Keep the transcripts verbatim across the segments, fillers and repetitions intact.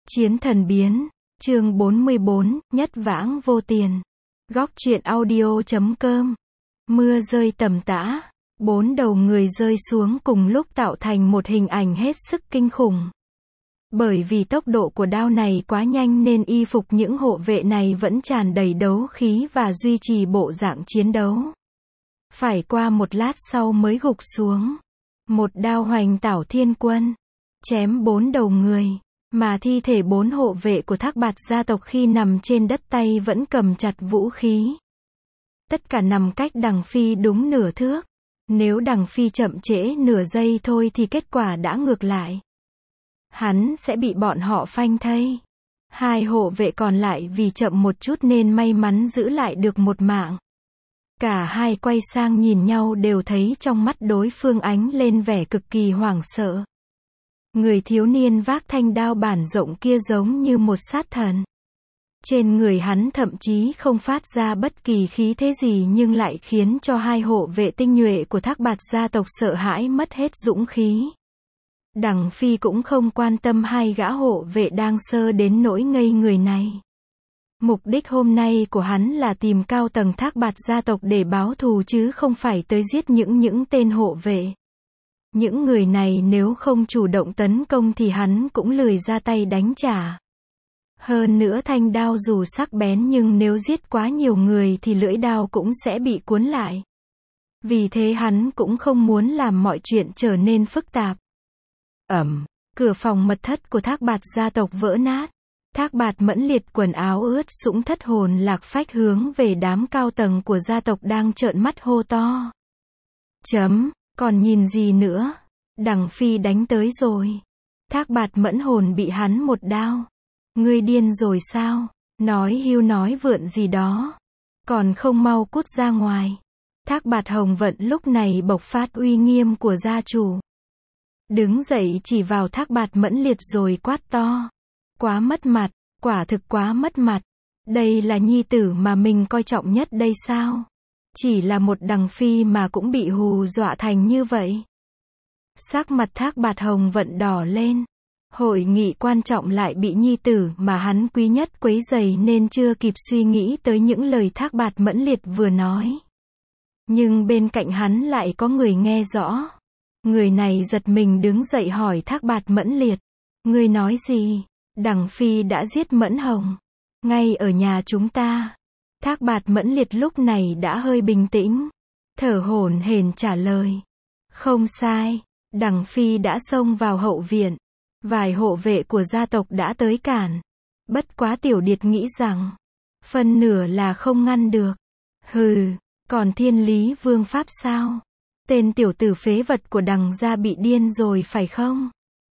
Chiến thần biến, chương bốn mươi bốn, nhất vãng vô tiền. Góc truyện audio chấm com. Mưa rơi tầm tã, bốn đầu người rơi xuống cùng lúc tạo thành một hình ảnh hết sức kinh khủng. Bởi vì tốc độ của đao này quá nhanh nên y phục những hộ vệ này vẫn tràn đầy đấu khí và duy trì bộ dạng chiến đấu. Phải qua một lát sau mới gục xuống. Một đao hoành tảo thiên quân, chém bốn đầu người. Mà thi thể bốn hộ vệ của Thác Bạt gia tộc khi nằm trên đất tay vẫn cầm chặt vũ khí. Tất cả nằm cách Đằng Phi đúng nửa thước. Nếu Đằng Phi chậm trễ nửa giây thôi thì kết quả đã ngược lại. Hắn sẽ bị bọn họ phanh thây. Hai hộ vệ còn lại vì chậm một chút nên may mắn giữ lại được một mạng. Cả hai quay sang nhìn nhau đều thấy trong mắt đối phương ánh lên vẻ cực kỳ hoảng sợ. Người thiếu niên vác thanh đao bản rộng kia giống như một sát thần. Trên người hắn thậm chí không phát ra bất kỳ khí thế gì nhưng lại khiến cho hai hộ vệ tinh nhuệ của Thác Bạt gia tộc sợ hãi mất hết dũng khí. Đằng Phi cũng không quan tâm hai gã hộ vệ đang sơ đến nỗi ngây người này. Mục đích hôm nay của hắn là tìm cao tầng Thác Bạt gia tộc để báo thù chứ không phải tới giết những những tên hộ vệ. Những người này nếu không chủ động tấn công thì hắn cũng lười ra tay đánh trả. Hơn nữa thanh đao dù sắc bén nhưng nếu giết quá nhiều người thì lưỡi đao cũng sẽ bị cuốn lại. Vì thế hắn cũng không muốn làm mọi chuyện trở nên phức tạp. Ầm, cửa phòng mật thất của Thác Bạt gia tộc vỡ nát. Thác Bạt Mẫn Liệt quần áo ướt sũng thất hồn lạc phách hướng về đám cao tầng của gia tộc đang trợn mắt hô to. Chấm. Còn nhìn gì nữa? Đằng Phi đánh tới rồi. Thác Bạt Mẫn hồn bị hắn một đao. Ngươi điên rồi sao? Nói hưu nói vượn gì đó. Còn không mau cút ra ngoài. Thác Bạt Hồng Vận lúc này bộc phát uy nghiêm của gia chủ. Đứng dậy chỉ vào Thác Bạt Mẫn Liệt rồi quát to. Quá mất mặt, quả thực quá mất mặt. Đây là nhi tử mà mình coi trọng nhất đây sao? Chỉ là một Đằng Phi mà cũng bị hù dọa thành như vậy. Sắc mặt Thác Bạt Hồng Vận đỏ lên. Hội nghị quan trọng lại bị nhi tử mà hắn quý nhất quấy rầy nên chưa kịp suy nghĩ tới những lời Thác Bạt Mẫn Liệt vừa nói. Nhưng bên cạnh hắn lại có người nghe rõ. Người này giật mình đứng dậy hỏi Thác Bạt Mẫn Liệt. Ngươi nói gì? Đằng Phi đã giết Mẫn Hồng. Ngay ở nhà chúng ta. Thác Bạt Mẫn Liệt lúc này đã hơi bình tĩnh. Thở hổn hển trả lời. Không sai. Đằng Phi đã xông vào hậu viện. Vài hộ vệ của gia tộc đã tới cản. Bất quá Tiểu Điệt nghĩ rằng. Phần nửa là không ngăn được. Hừ. Còn Thiên Lý Vương Pháp sao? Tên tiểu tử phế vật của Đằng gia bị điên rồi phải không?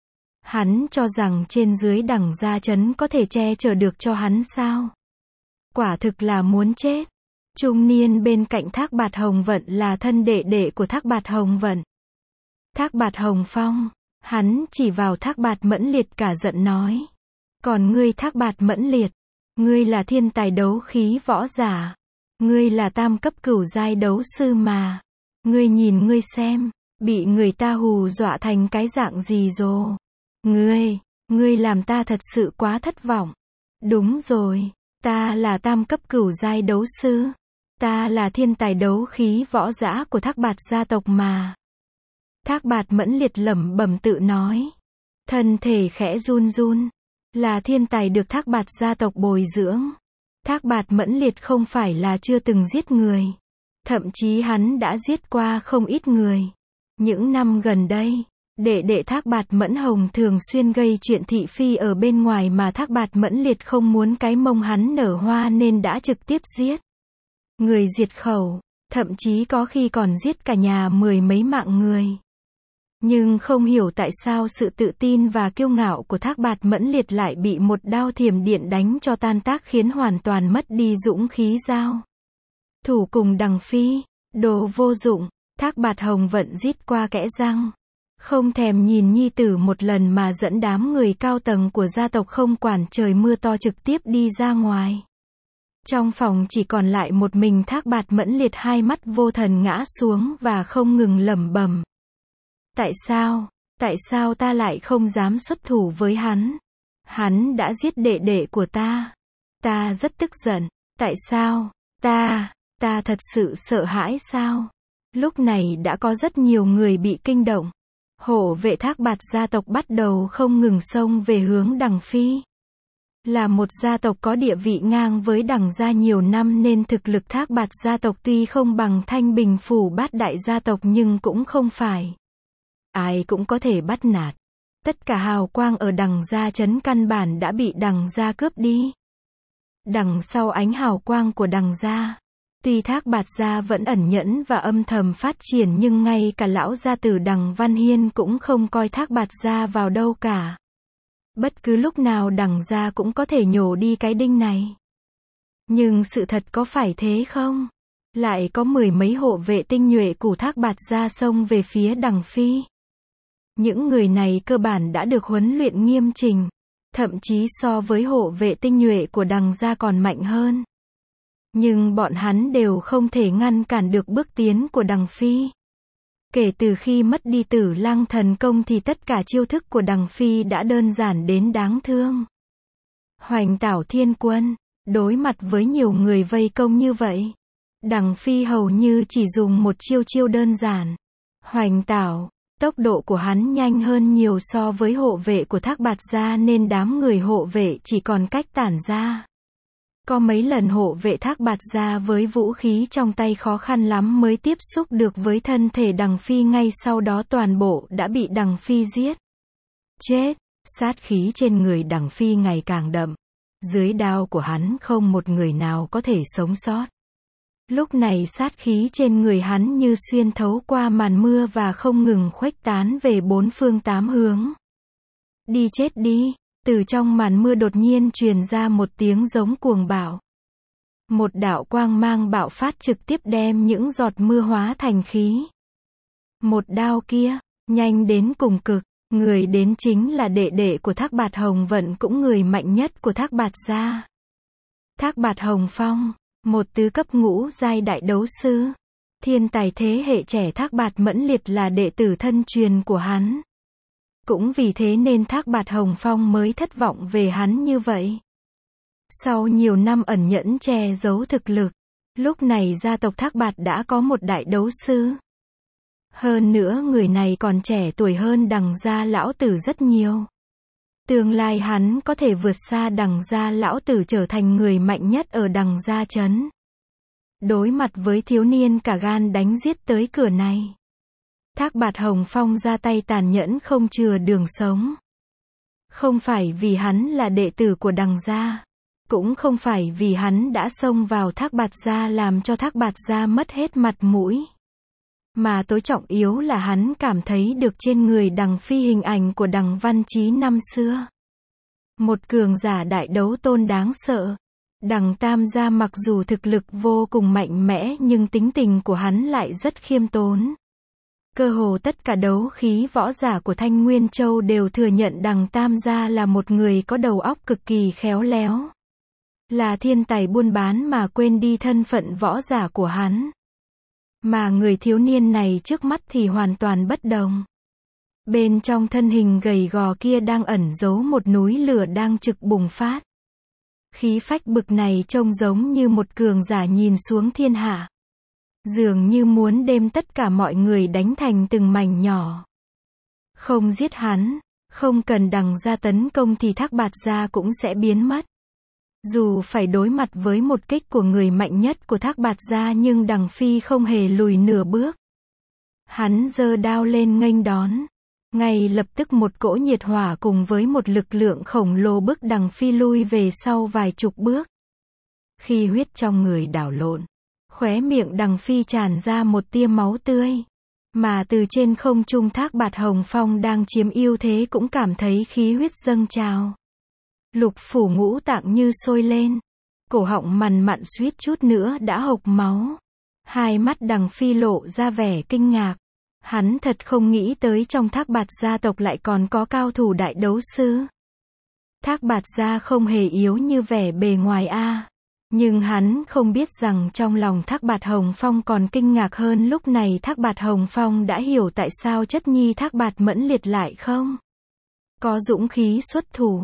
Hắn cho rằng trên dưới Đằng gia trấn có thể che chở được cho hắn sao? Quả thực là muốn chết. Trung niên bên cạnh Thác Bạt Hồng Vận là thân đệ đệ của Thác Bạt Hồng Vận. Thác Bạt Hồng Phong. Hắn chỉ vào Thác Bạt Mẫn Liệt cả giận nói. Còn ngươi Thác Bạt Mẫn Liệt. Ngươi là thiên tài đấu khí võ giả. Ngươi là tam cấp cửu giai đấu sư mà. Ngươi nhìn ngươi xem. Bị người ta hù dọa thành cái dạng gì rồi. Ngươi. Ngươi làm ta thật sự quá thất vọng. Đúng rồi. Ta là tam cấp cửu giai đấu sư. Ta là thiên tài đấu khí võ giả của Thác Bạt gia tộc mà. Thác Bạt Mẫn Liệt lẩm bẩm tự nói. Thân thể khẽ run run. Là thiên tài được Thác Bạt gia tộc bồi dưỡng. Thác Bạt Mẫn Liệt không phải là chưa từng giết người. Thậm chí hắn đã giết qua không ít người. Những năm gần đây. Đệ đệ Thác Bạt Mẫn Hồng thường xuyên gây chuyện thị phi ở bên ngoài mà Thác Bạt Mẫn Liệt không muốn cái mông hắn nở hoa nên đã trực tiếp giết. Người diệt khẩu, thậm chí có khi còn giết cả nhà mười mấy mạng người. Nhưng không hiểu tại sao sự tự tin và kiêu ngạo của Thác Bạt Mẫn Liệt lại bị một đao thiểm điện đánh cho tan tác khiến hoàn toàn mất đi dũng khí giao. Thủ cùng Đằng Phi, đồ vô dụng, Thác Bạt Hồng Vận rít qua kẽ răng. Không thèm nhìn nhi tử một lần mà dẫn đám người cao tầng của gia tộc không quản trời mưa to trực tiếp đi ra ngoài. Trong phòng chỉ còn lại một mình Thác Bạt Mẫn Liệt hai mắt vô thần ngã xuống và không ngừng lẩm bẩm. Tại sao, tại sao ta lại không dám xuất thủ với hắn? Hắn đã giết đệ đệ của ta. Ta rất tức giận. Tại sao? Ta, ta thật sự sợ hãi sao? Lúc này đã có rất nhiều người bị kinh động. Hộ vệ Thác Bạt gia tộc bắt đầu không ngừng xông về hướng Đằng Phi. Là một gia tộc có địa vị ngang với Đằng gia nhiều năm nên thực lực Thác Bạt gia tộc tuy không bằng Thanh Bình phủ bát đại gia tộc nhưng cũng không phải ai cũng có thể bắt nạt. Tất cả hào quang ở Đằng gia trấn căn bản đã bị Đằng gia cướp đi. Đằng sau ánh hào quang của Đằng gia, tuy Thác Bạt gia vẫn ẩn nhẫn và âm thầm phát triển nhưng ngay cả lão gia tử Đằng Văn Hiên cũng không coi Thác Bạt gia vào đâu cả. Bất cứ lúc nào Đằng gia cũng có thể nhổ đi cái đinh này. Nhưng sự thật có phải thế không? Lại có mười mấy hộ vệ tinh nhuệ của Thác Bạt gia xông về phía Đằng Phi. Những người này cơ bản đã được huấn luyện nghiêm chỉnh, thậm chí so với hộ vệ tinh nhuệ của Đằng gia còn mạnh hơn. Nhưng bọn hắn đều không thể ngăn cản được bước tiến của Đằng Phi. Kể từ khi mất đi Tử Lăng thần công thì tất cả chiêu thức của Đằng Phi đã đơn giản đến đáng thương. Hoành Tảo Thiên Quân, đối mặt với nhiều người vây công như vậy, Đằng Phi hầu như chỉ dùng một chiêu chiêu đơn giản. Hoành Tảo, tốc độ của hắn nhanh hơn nhiều so với hộ vệ của Thác Bạt gia nên đám người hộ vệ chỉ còn cách tản ra. Có mấy lần hộ vệ Thác Bạt gia với vũ khí trong tay khó khăn lắm mới tiếp xúc được với thân thể Đằng Phi, ngay sau đó toàn bộ đã bị Đằng Phi giết. Chết, sát khí trên người Đằng Phi ngày càng đậm. Dưới đao của hắn không một người nào có thể sống sót. Lúc này sát khí trên người hắn như xuyên thấu qua màn mưa và không ngừng khuếch tán về bốn phương tám hướng. Đi chết đi. Từ trong màn mưa đột nhiên truyền ra một tiếng giống cuồng bạo. Một đạo quang mang bạo phát trực tiếp đem những giọt mưa hóa thành khí. Một đao kia, nhanh đến cùng cực, người đến chính là đệ đệ của Thác Bạt Hồng Vận, cũng người mạnh nhất của Thác Bạt gia. Thác Bạt Hồng Phong, một tứ cấp ngũ giai đại đấu sư. Thiên tài thế hệ trẻ Thác Bạt Mẫn Liệt là đệ tử thân truyền của hắn. Cũng vì thế nên Thác Bạt Hồng Phong mới thất vọng về hắn như vậy. Sau nhiều năm ẩn nhẫn che giấu thực lực, lúc này gia tộc Thác Bạt đã có một đại đấu sư. Hơn nữa người này còn trẻ tuổi hơn Đằng gia lão tử rất nhiều. Tương lai hắn có thể vượt xa Đằng gia lão tử trở thành người mạnh nhất ở Đằng gia trấn. Đối mặt với thiếu niên cả gan đánh giết tới cửa này, Thác Bạt Hồng Phong ra tay tàn nhẫn không chừa đường sống. Không phải vì hắn là đệ tử của Đằng gia, cũng không phải vì hắn đã xông vào Thác Bạt gia làm cho Thác Bạt gia mất hết mặt mũi. Mà tối trọng yếu là hắn cảm thấy được trên người Đằng Phi hình ảnh của Đằng Văn Chí năm xưa. Một cường giả đại đấu tôn đáng sợ. Đằng Tam gia mặc dù thực lực vô cùng mạnh mẽ nhưng tính tình của hắn lại rất khiêm tốn. Cơ hồ tất cả đấu khí võ giả của Thanh Nguyên Châu đều thừa nhận Đằng Tam gia là một người có đầu óc cực kỳ khéo léo. Là thiên tài buôn bán mà quên đi thân phận võ giả của hắn. Mà người thiếu niên này trước mắt thì hoàn toàn bất đồng. Bên trong thân hình gầy gò kia đang ẩn giấu một núi lửa đang trực bùng phát. Khí phách bực này trông giống như một cường giả nhìn xuống thiên hạ. Dường như muốn đem tất cả mọi người đánh thành từng mảnh nhỏ. Không giết hắn, không cần Đằng gia tấn công thì Thác Bạt gia cũng sẽ biến mất. Dù phải đối mặt với một kích của người mạnh nhất của Thác Bạt gia nhưng Đằng Phi không hề lùi nửa bước. Hắn giơ đao lên nghênh đón. Ngay lập tức một cỗ nhiệt hỏa cùng với một lực lượng khổng lồ bức Đằng Phi lui về sau vài chục bước. Khi huyết trong người đảo lộn, khóe miệng Đằng Phi tràn ra một tia máu tươi. Mà từ trên không trung Thác Bạt Hồng Phong đang chiếm ưu thế cũng cảm thấy khí huyết dâng trào. Lục phủ ngũ tạng như sôi lên. Cổ họng mằn mặn suýt chút nữa đã hộc máu. Hai mắt Đằng Phi lộ ra vẻ kinh ngạc. Hắn thật không nghĩ tới trong Thác Bạt gia tộc lại còn có cao thủ đại đấu sư. Thác Bạt gia không hề yếu như vẻ bề ngoài a. Nhưng hắn không biết rằng trong lòng Thác Bạt Hồng Phong còn kinh ngạc hơn. Lúc này Thác Bạt Hồng Phong đã hiểu tại sao chất nhi Thác Bạt Mẫn Liệt lại không có dũng khí xuất thủ.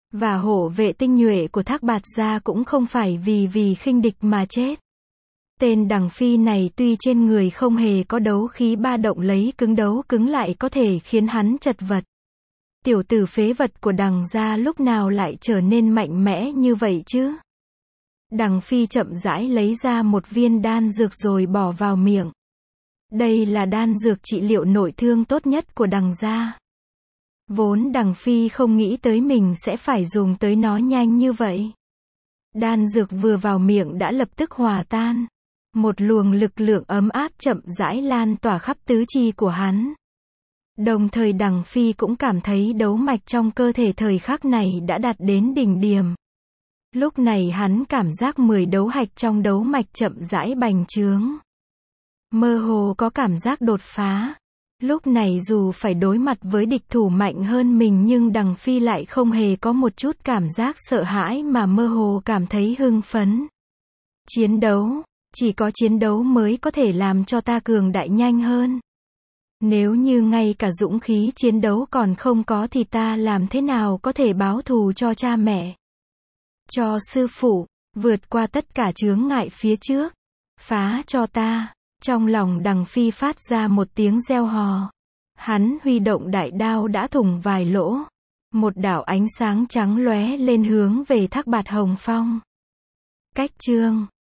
Và hộ vệ tinh nhuệ của Thác Bạt Gia cũng không phải vì vì khinh địch mà chết. Tên Đằng Phi này tuy trên người không hề có đấu khí ba động lấy cứng đấu cứng lại có thể khiến hắn chật vật. Tiểu tử phế vật của Đằng gia lúc nào lại trở nên mạnh mẽ như vậy chứ? Đằng Phi chậm rãi lấy ra một viên đan dược rồi bỏ vào miệng. Đây là đan dược trị liệu nội thương tốt nhất của Đằng gia. Vốn Đằng Phi không nghĩ tới mình sẽ phải dùng tới nó nhanh như vậy. Đan dược vừa vào miệng đã lập tức hòa tan. Một luồng lực lượng ấm áp chậm rãi lan tỏa khắp tứ chi của hắn. Đồng thời Đằng Phi cũng cảm thấy đấu mạch trong cơ thể thời khắc này đã đạt đến đỉnh điểm. Lúc này hắn cảm giác mười đấu hạch trong đấu mạch chậm rãi bành trướng. Mơ hồ có cảm giác đột phá. Lúc này dù phải đối mặt với địch thủ mạnh hơn mình nhưng Đằng Phi lại không hề có một chút cảm giác sợ hãi mà mơ hồ cảm thấy hưng phấn. Chiến đấu, chỉ có chiến đấu mới có thể làm cho ta cường đại nhanh hơn. Nếu như ngay cả dũng khí chiến đấu còn không có thì ta làm thế nào có thể báo thù cho cha mẹ, cho sư phụ, vượt qua tất cả chướng ngại phía trước, phá cho ta. Trong lòng Đằng Phi phát ra một tiếng reo hò. Hắn huy động đại đao đã thủng vài lỗ. Một đạo ánh sáng trắng lóe lên hướng về Thác Bạt Hồng Phong. Cách chương